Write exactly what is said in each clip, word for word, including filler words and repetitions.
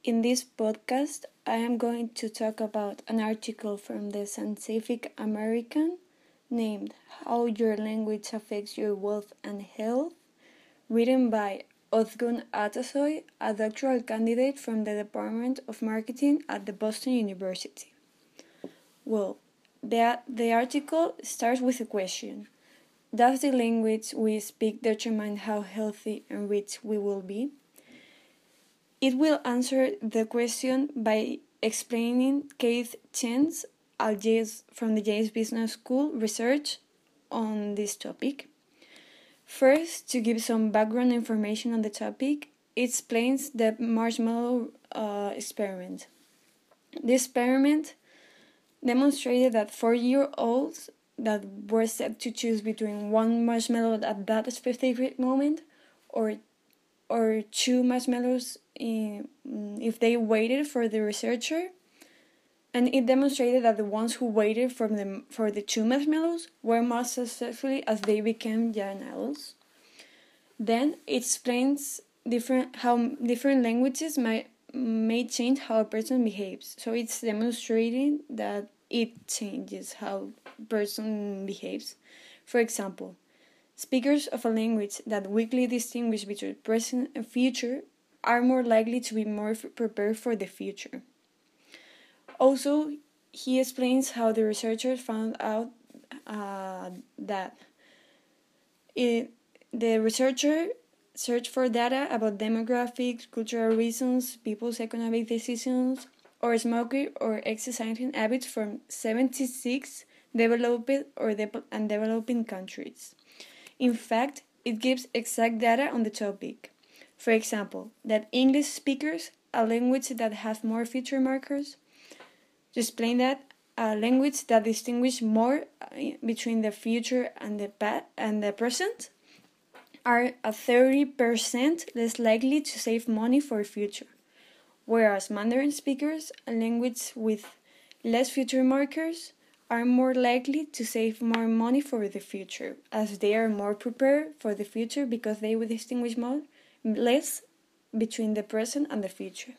In this podcast, I am going to talk about an article from the Scientific American named How Your Language Affects Your Wealth and Health, written by Ozgun Atasoy, a doctoral candidate from the Department of Marketing at the Boston University. Well, the, the article starts with a question. Does the language we speak determine how healthy and rich we will be? It will answer the question by explaining Keith Chen's from the Yale Business School research on this topic. First, to give some background information on the topic, it explains the marshmallow uh, experiment. The experiment demonstrated that four-year-olds that were set to choose between one marshmallow at that specific moment or or two marshmallows in, if they waited for the researcher, and it demonstrated that the ones who waited for the, for the two marshmallows were more successful as they became young adults. Then it explains different how different languages may, may change how a person behaves. So it's demonstrating that it changes how a person behaves. For example, speakers of a language that weakly distinguish between present and future are more likely to be more f- prepared for the future. Also, he explains how the researchers found out uh, that it, the researcher searched for data about demographics, cultural reasons, people's economic decisions, or smoking or exercising habits from seventy-six developed or de- and developing countries. In fact, it gives exact data on the topic. For example, that English speakers, a language that has more feature markers, to explain that a language that distinguishes more between the future and the past and the present, are a thirty percent less likely to save money for the future, whereas Mandarin speakers, a language with less feature markers, are more likely to save more money for the future, as they are more prepared for the future because they will distinguish more, less between the present and the future.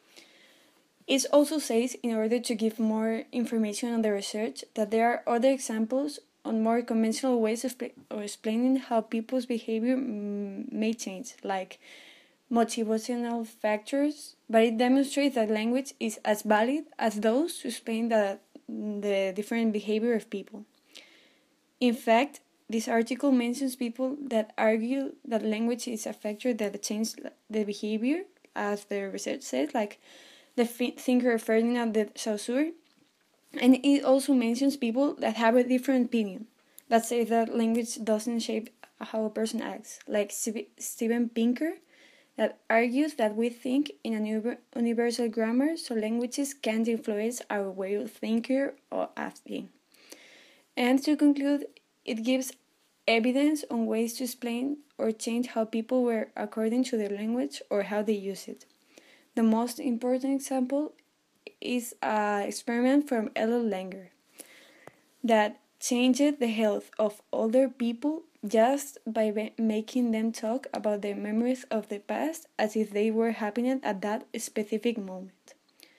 It also says, in order to give more information on the research, that there are other examples on more conventional ways of, of explaining how people's behavior mm, may change, like motivational factors, but it demonstrates that language is as valid as those to explain that the different behavior of people. In fact, this article mentions people that argue that language is a factor that changes the behavior, as the research says, like the thinker Ferdinand de Saussure, and it also mentions people that have a different opinion, that say that language doesn't shape how a person acts, like Steven Pinker, that argues that we think in a universal grammar, so languages can't influence our way of thinking or acting. And to conclude, it gives evidence on ways to explain or change how people were according to their language or how they use it. The most important example is an experiment from Ella Langer that changed the health of older people just by be- making them talk about their memories of the past as if they were happening at that specific moment.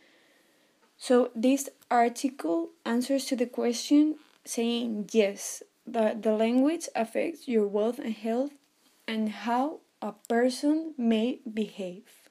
So this article answers to the question saying yes, that the language affects your wealth and health and how a person may behave.